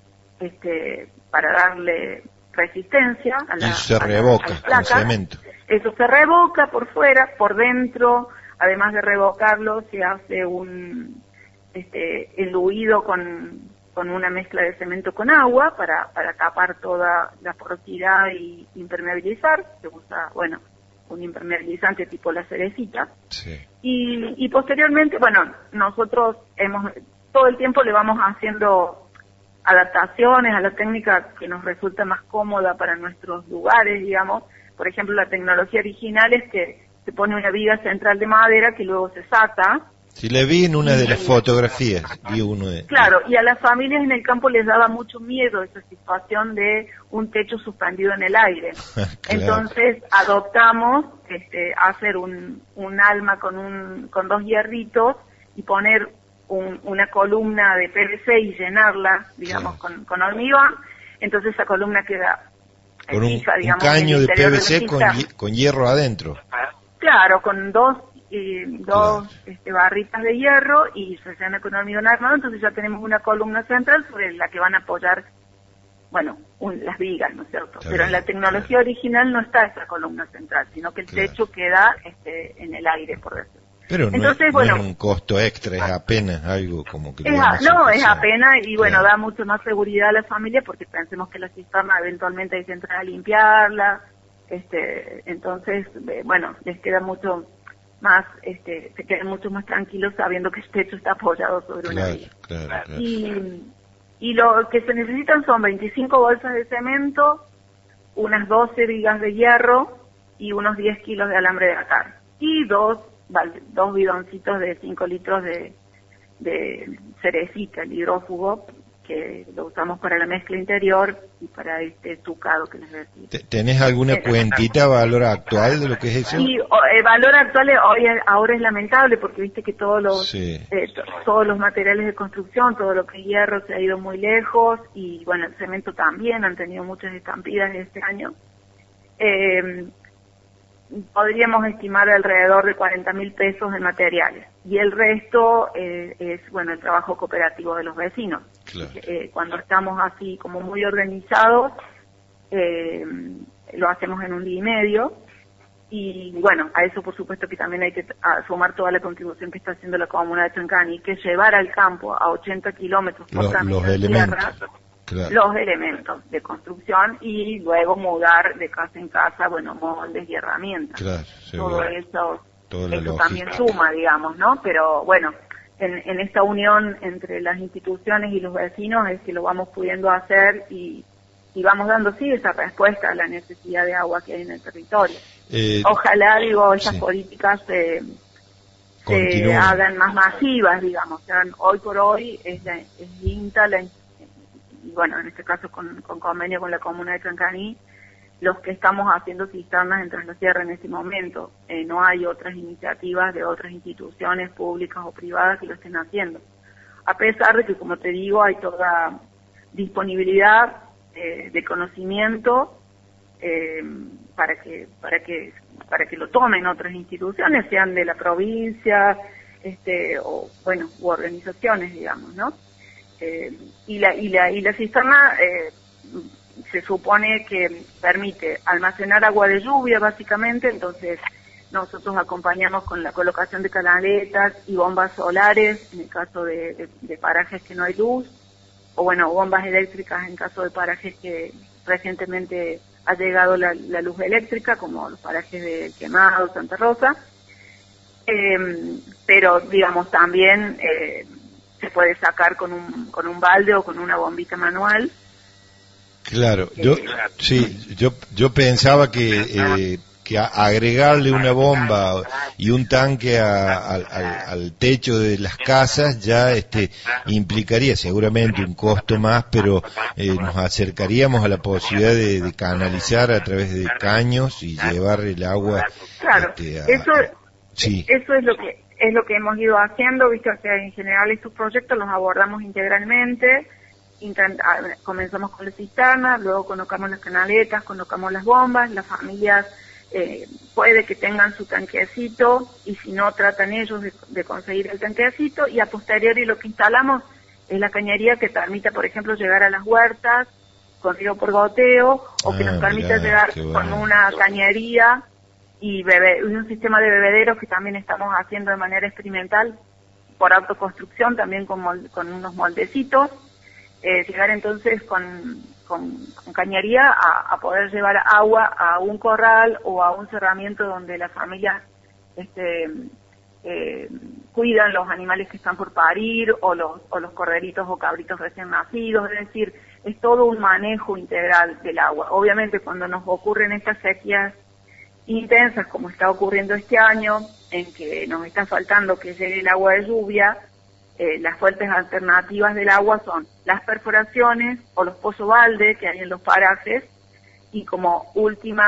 para darle resistencia a la, eso se revoca con cemento. Eso se revoca por fuera, por dentro, además de revocarlo, se hace un enluido con una mezcla de cemento con agua para tapar toda la porosidad y impermeabilizar. Se usa, bueno, un impermeabilizante tipo la cerecita. Sí. Y posteriormente, bueno, nosotros todo el tiempo le vamos haciendo adaptaciones a la técnica que nos resulta más cómoda para nuestros lugares, digamos. Por ejemplo, la tecnología original es que se pone una viga central de madera que luego se saca. Sí, le vi en una de las fotografías, vi uno de... Claro, y a las familias en el campo les daba mucho miedo esa situación de un techo suspendido en el aire. Claro. Entonces adoptamos hacer un alma con 2 hierritos y poner una columna de PVC y llenarla, digamos, claro, con hormigón. Entonces esa columna queda con fija, un digamos, caño de PVC con hierro adentro. Claro, con dos claro, barritas de hierro y se llena con hormigón armado. Entonces ya tenemos una columna central sobre la que van a apoyar, bueno, las vigas, ¿no es cierto? Pero en la tecnología original no está esa columna central, sino que el techo queda en el aire, por decirlo. Pero entonces, no es un costo extra, es apenas algo como que... es apenas, y bueno, da mucho más seguridad a la familia, porque pensemos que la cisterna eventualmente hay que entrar a limpiarla, entonces, bueno, les queda mucho más, se quedan mucho más tranquilos sabiendo que el techo está apoyado sobre una viga. Claro. Y lo que se necesitan son 25 bolsas de cemento, unas 12 vigas de hierro y unos 10 kilos de alambre de atar. Y dos bidoncitos de 5 litros de cerecita, el hidrófugo, que lo usamos para la mezcla interior y para este estucado que les decía. ¿Tenés alguna cuentita, valor actual de lo que es eso? Sí, el valor actual ahora es lamentable, porque viste que todos los materiales de construcción, todo lo que es hierro se ha ido muy lejos, y bueno, el cemento también, han tenido muchas estampidas este año. Podríamos estimar alrededor de 40.000 pesos en materiales, y el resto es, bueno, el trabajo cooperativo de los vecinos. Claro. Cuando estamos así como muy organizados, lo hacemos en un día y medio, y bueno, a eso por supuesto que también hay que sumar toda la contribución que está haciendo la comuna de Chancani, que es llevar al campo a 80 kilómetros por camino de tierra, claro, los elementos de construcción, y luego mudar de casa en casa, bueno, moldes y herramientas. Claro, todo eso toda la eso lógica. también suma, digamos, ¿no? Pero bueno, en esta unión entre las instituciones y los vecinos es que lo vamos pudiendo hacer y vamos dando, sí, esa respuesta a la necesidad de agua que hay en el territorio. Ojalá, digo, esas sí. políticas se Continúen. hagan más masivas, digamos. O sea, hoy por hoy es INTA, y bueno, en este caso con convenio con la comuna de Cancaní, los que estamos haciendo cisternas en Tras la Sierra en este momento. No hay otras iniciativas de otras instituciones públicas o privadas que lo estén haciendo. A pesar de que, como te digo, hay toda disponibilidad de conocimiento para que lo tomen otras instituciones, sean de la provincia, o bueno, u organizaciones, digamos, ¿no? Y la cisterna se supone que permite almacenar agua de lluvia, básicamente. Entonces nosotros acompañamos con la colocación de canaletas y bombas solares en el caso de parajes que no hay luz, o bueno, bombas eléctricas en caso de parajes que recientemente ha llegado la luz eléctrica, como los parajes de Quemado, Santa Rosa. Pero digamos también se puede sacar con un balde o con una bombita manual. Claro, yo pensaba que agregarle una bomba y un tanque al techo de las casas ya implicaría seguramente un costo más, pero nos acercaríamos a la posibilidad de canalizar a través de caños y llevar el agua. Claro, sí. Eso es lo que hemos ido haciendo, ¿viste? O sea, en general estos proyectos los abordamos integralmente. Comenzamos con la cisterna, luego colocamos las canaletas, colocamos las bombas, las familias puede que tengan su tanquecito, y si no, tratan ellos de conseguir el tanquecito, y a posteriori lo que instalamos es la cañería que permita, por ejemplo, llegar a las huertas con riego por goteo, o que nos permita llegar con una cañería y un sistema de bebederos que también estamos haciendo de manera experimental por autoconstrucción, también con unos moldecitos. Llegar entonces con cañería a poder llevar agua a un corral o a un cerramiento donde las familias cuidan los animales que están por parir, o los corderitos o cabritos recién nacidos. Es decir, es todo un manejo integral del agua. Obviamente cuando nos ocurren estas sequías intensas, como está ocurriendo este año, en que nos está faltando que llegue el agua de lluvia, las fuentes alternativas del agua son las perforaciones o los pozos balde que hay en los parajes, y como último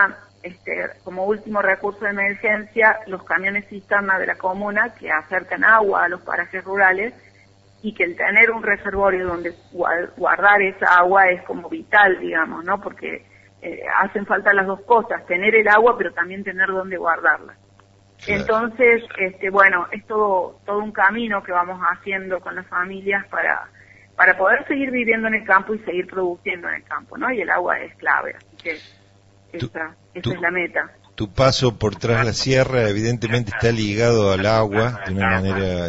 recurso de emergencia, los camiones cisterna de la comuna que acercan agua a los parajes rurales, y que el tener un reservorio donde guardar esa agua es como vital, digamos, ¿no? Porque hacen falta las dos cosas, tener el agua pero también tener dónde guardarla. Claro. Entonces, bueno, es todo un camino que vamos haciendo con las familias para poder seguir viviendo en el campo y seguir produciendo en el campo, ¿no? Y el agua es clave, así que esa es la meta. Tu paso por Tras la Sierra evidentemente está ligado al agua de una manera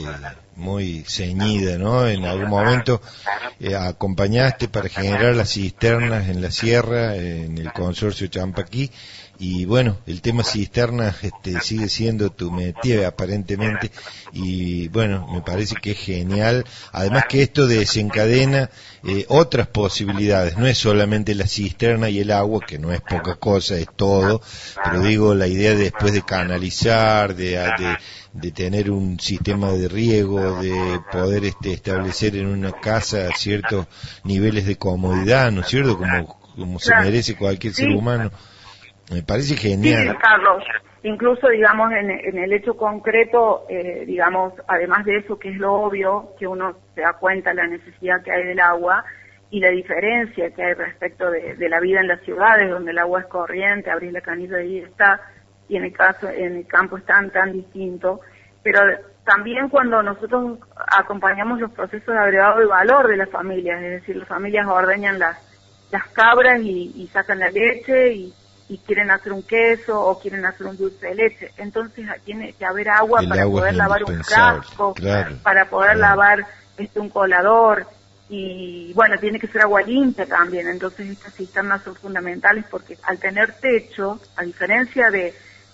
muy ceñida, ¿no? En algún momento acompañaste para generar las cisternas en la sierra, en el consorcio Champaquí, y bueno, el tema cisternas sigue siendo tu métier aparentemente, y bueno, me parece que es genial, además que esto desencadena otras posibilidades, no es solamente la cisterna y el agua, que no es poca cosa, es todo, pero digo, la idea de después de canalizar, de tener un sistema de riego, de poder establecer en una casa ciertos niveles de comodidad, ¿no es cierto?, como se merece cualquier ser humano. Me parece genial. Sí, Carlos. Incluso, digamos, en el hecho concreto, digamos, además de eso, que es lo obvio, que uno se da cuenta de la necesidad que hay del agua y la diferencia que hay respecto de la vida en las ciudades, donde el agua es corriente, abrís la canilla y está, y en el campo es tan distinto. Pero también cuando nosotros acompañamos los procesos de agregado de valor de las familias, es decir, las familias ordeñan las cabras y sacan la leche y quieren hacer un queso o quieren hacer un dulce de leche. Entonces tiene que haber agua para poder lavar un frasco, claro, para poder lavar un colador, y bueno, tiene que ser agua limpia también. Entonces estas cisternas son fundamentales porque al tener techo, a diferencia de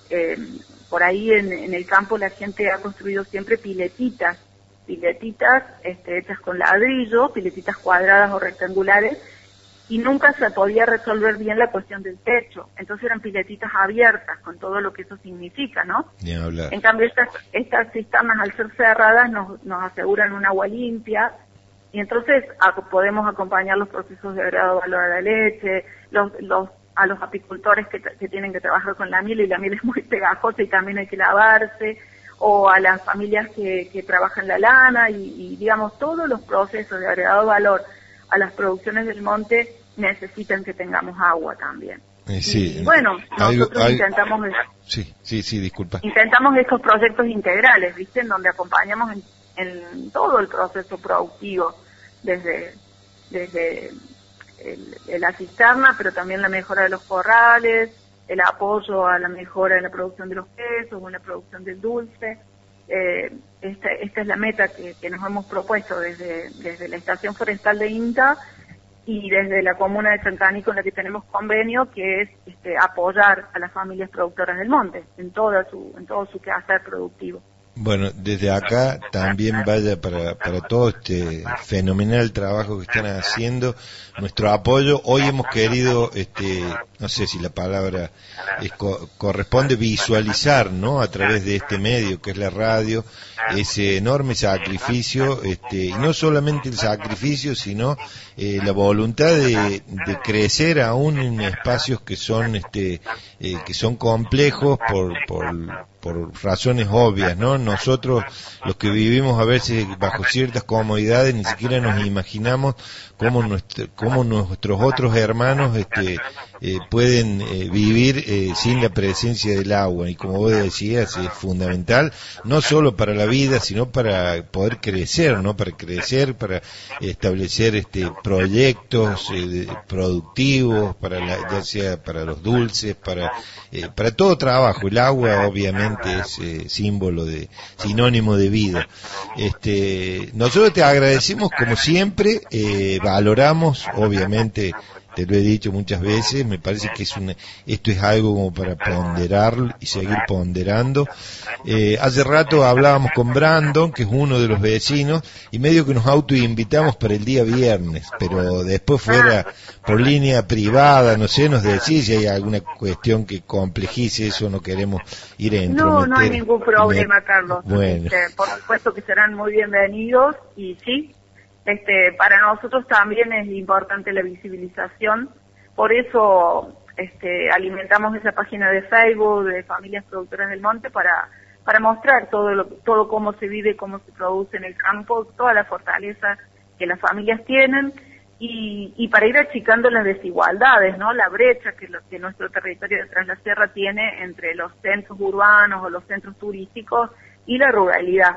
por ahí en el campo la gente ha construido siempre piletitas hechas con ladrillo, piletitas cuadradas o rectangulares, y nunca se podía resolver bien la cuestión del techo. Entonces eran piletitas abiertas, con todo lo que eso significa, ¿no? Ni hablar. En cambio, estas cisternas, al ser cerradas, nos aseguran un agua limpia, y entonces podemos acompañar los procesos de agregado de valor a la leche, a los apicultores que tienen que trabajar con la miel, y la miel es muy pegajosa y también hay que lavarse, o a las familias que trabajan la lana, y digamos, todos los procesos de agregado de valor a las producciones del monte necesitan que tengamos agua también. Sí. Y bueno, nosotros intentamos disculpa. Intentamos estos proyectos integrales, ¿viste? En donde acompañamos en todo el proceso productivo, desde la cisterna, pero también la mejora de los corrales, el apoyo a la mejora en la producción de los quesos o en la producción del dulce. Esta es la meta que nos hemos propuesto desde la Estación Forestal de INTA y desde la comuna de Chancani, con la que tenemos convenio, que es apoyar a las familias productoras del monte en todo su quehacer productivo. Bueno, desde acá también vaya para todo este fenomenal trabajo que están haciendo nuestro apoyo. Hoy hemos querido, no sé si la palabra corresponde, visualizar, ¿no? A través de este medio que es la radio, ese enorme sacrificio, y no solamente el sacrificio, sino la voluntad de crecer aún en espacios que son complejos por razones obvias, ¿no? Nosotros, los que vivimos a veces bajo ciertas comodidades, ni siquiera nos imaginamos cómo nuestros otros hermanos pueden vivir sin la presencia del agua, y como vos decías, es fundamental no solo para la vida, sino para poder crecer, ¿no? Para establecer proyectos productivos, ya sea para los dulces, para todo trabajo. El agua obviamente es sinónimo de vida. Nosotros te agradecemos como siempre, valoramos, obviamente, te lo he dicho muchas veces, me parece que esto es algo como para ponderar y seguir ponderando. Hace rato hablábamos con Brandon, que es uno de los vecinos, y medio que nos autoinvitamos para el día viernes, pero después fuera por línea privada, no sé, nos decís si hay alguna cuestión que complejice eso, no queremos ir a entrometer. No hay ningún problema, Carlos. Bueno. Por supuesto que serán muy bienvenidos, y sí, para nosotros también es importante la visibilización, por eso alimentamos esa página de Facebook de Familias Productoras del Monte para mostrar todo cómo se vive, cómo se produce en el campo, toda la fortaleza que las familias tienen, y para ir achicando las desigualdades, ¿no? La brecha que nuestro territorio de Tras la Sierra tiene entre los centros urbanos o los centros turísticos y la ruralidad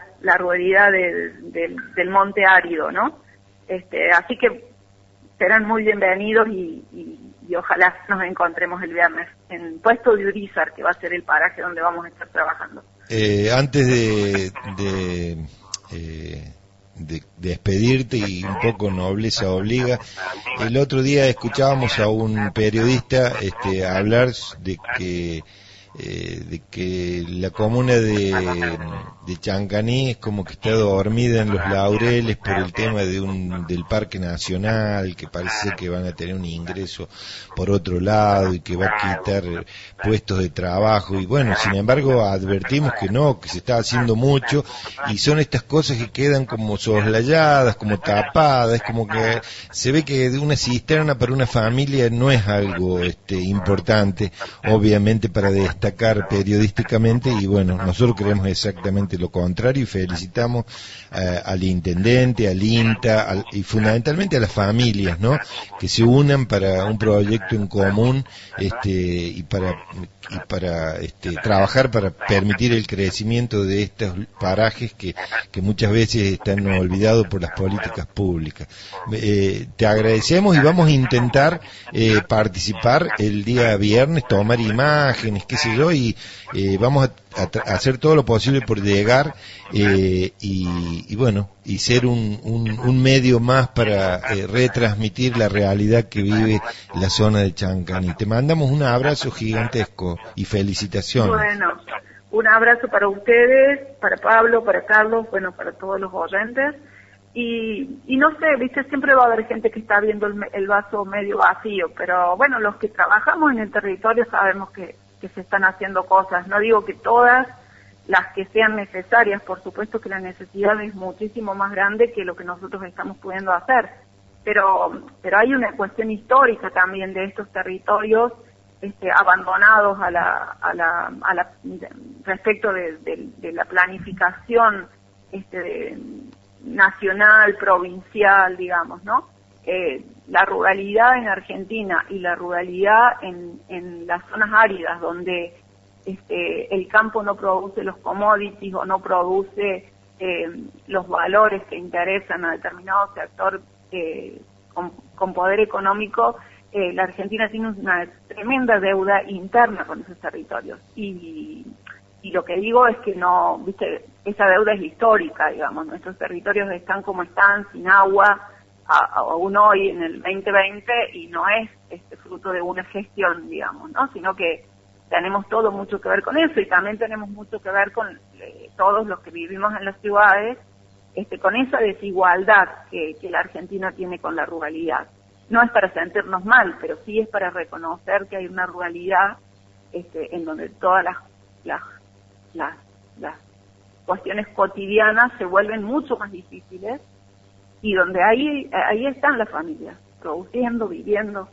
del monte árido, ¿no? Así que serán muy bienvenidos y ojalá nos encontremos el viernes en Puesto de Urizar, que va a ser el paraje donde vamos a estar trabajando. Antes de despedirte, y un poco nobleza obliga, el otro día escuchábamos a un periodista hablar de que la comuna de Chancani es como que está dormida en los laureles por el tema del Parque Nacional, que parece que van a tener un ingreso por otro lado y que va a quitar puestos de trabajo, y bueno, sin embargo advertimos que no, que se está haciendo mucho, y son estas cosas que quedan como soslayadas, como tapadas, es como que se ve que una cisterna para una familia no es algo importante, obviamente, para destacar periodísticamente, y bueno, nosotros creemos exactamente lo contrario, y felicitamos al intendente, al INTA, y fundamentalmente a las familias, ¿no? Que se unan para un proyecto en común, y para trabajar para permitir el crecimiento de estos parajes que muchas veces están olvidados por las políticas públicas. Te agradecemos, y vamos a intentar participar el día viernes, tomar imágenes, qué sé sé yo, y vamos a hacer todo lo posible por llegar y bueno, y ser un medio más para retransmitir la realidad que vive la zona de Chancani. Te mandamos un abrazo gigantesco y felicitaciones. Bueno, un abrazo para ustedes, para Pablo, para Carlos, bueno, para todos los oyentes. Y no sé, viste, siempre va a haber gente que está viendo el vaso medio vacío, pero bueno, los que trabajamos en el territorio sabemos que se están haciendo cosas. No digo que todas las que sean necesarias, por supuesto que la necesidad es muchísimo más grande que lo que nosotros estamos pudiendo hacer, pero hay una cuestión histórica también de estos territorios abandonados respecto de la planificación nacional, provincial, digamos, ¿no? La ruralidad en Argentina y la ruralidad en las zonas áridas donde el campo no produce los commodities o no produce los valores que interesan a determinado sector con poder económico, la Argentina tiene una tremenda deuda interna con esos territorios. Y lo que digo es que no, viste, esa deuda es histórica, digamos, nuestros territorios están como están, sin agua, aún hoy en el 2020, y no es fruto de una gestión, digamos, ¿no? Sino que tenemos todo mucho que ver con eso, y también tenemos mucho que ver con todos los que vivimos en las ciudades, con esa desigualdad que la Argentina tiene con la ruralidad. No es para sentirnos mal, pero sí es para reconocer que hay una ruralidad en donde todas las cuestiones cotidianas se vuelven mucho más difíciles, y donde ahí están las familias, produciendo, viviendo.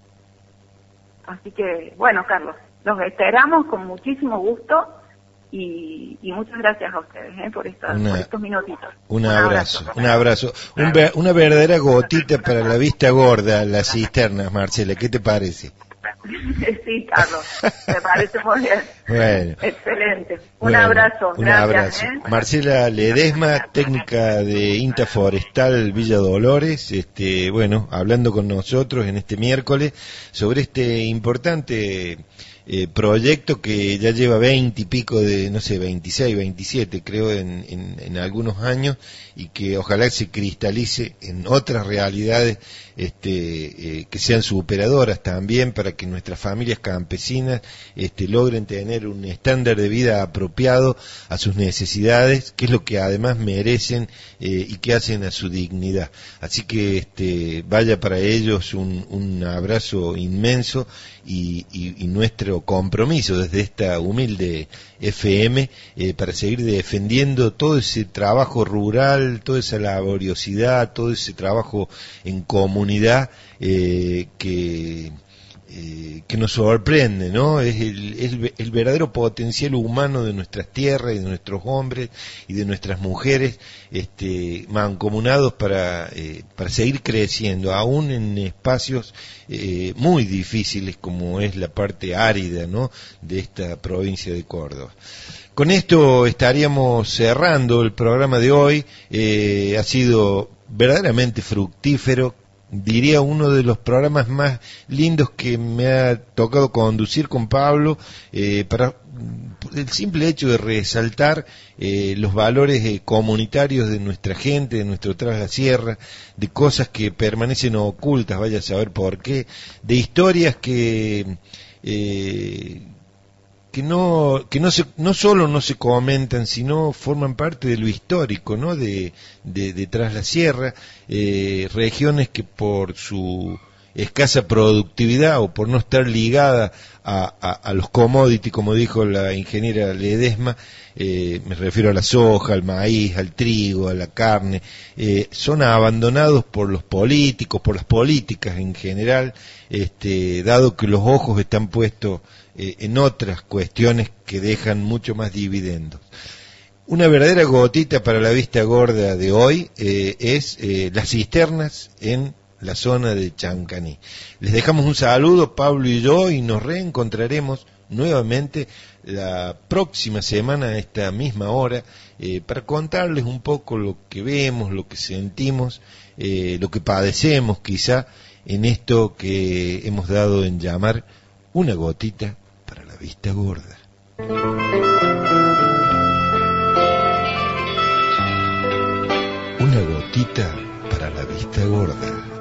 Así que, bueno, Carlos, los esperamos con muchísimo gusto, y muchas gracias a ustedes por estos minutitos. Un abrazo. Una verdadera gotita para la vista gorda, las cisternas, Marcela, ¿qué te parece? Sí, Carlos, me parece muy bien. Bueno. Excelente. Un abrazo. Un gracias, abrazo. Marcela Ledesma, técnica de INTA Forestal Villa Dolores, bueno, hablando con nosotros en este miércoles sobre este importante proyecto que ya lleva 20 y pico de, no sé, 26, 27 creo en algunos años, y que ojalá se cristalice en otras realidades que sean superadoras también, para que nuestras familias campesinas logren tener un estándar de vida apropiado a sus necesidades, que es lo que además merecen y que hacen a su dignidad. Así que vaya para ellos un abrazo inmenso y nuestro compromiso desde esta humilde FM para seguir defendiendo todo ese trabajo rural, toda esa laboriosidad, todo ese trabajo en comunidad que nos sorprende, ¿no? Es el verdadero potencial humano de nuestras tierras y de nuestros hombres y de nuestras mujeres mancomunados para seguir creciendo, aún en espacios muy difíciles como es la parte árida, ¿no?, de esta provincia de Córdoba. Con esto estaríamos cerrando el programa de hoy. Ha sido verdaderamente fructífero, diría uno de los programas más lindos que me ha tocado conducir con Pablo, para el simple hecho de resaltar los valores comunitarios de nuestra gente, de nuestro Tras la Sierra, de cosas que permanecen ocultas, vaya a saber por qué, de historias que no solo no se comentan, sino forman parte de lo histórico, ¿no?, de Tras la Sierra, regiones que por su escasa productividad o por no estar ligada a los commodities, como dijo la ingeniera Ledesma, me refiero a la soja, al maíz, al trigo, a la carne, son abandonados por los políticos, por las políticas en general, dado que los ojos están puestos en otras cuestiones que dejan mucho más dividendos. Una verdadera gotita para la vista gorda de hoy es las cisternas en la zona de Chancani. Les dejamos un saludo, Pablo y yo, y nos reencontraremos nuevamente la próxima semana a esta misma hora para contarles un poco lo que vemos, lo que sentimos, lo que padecemos quizá en esto que hemos dado en llamar una gotita para la vista gorda. Una gotita para la vista gorda.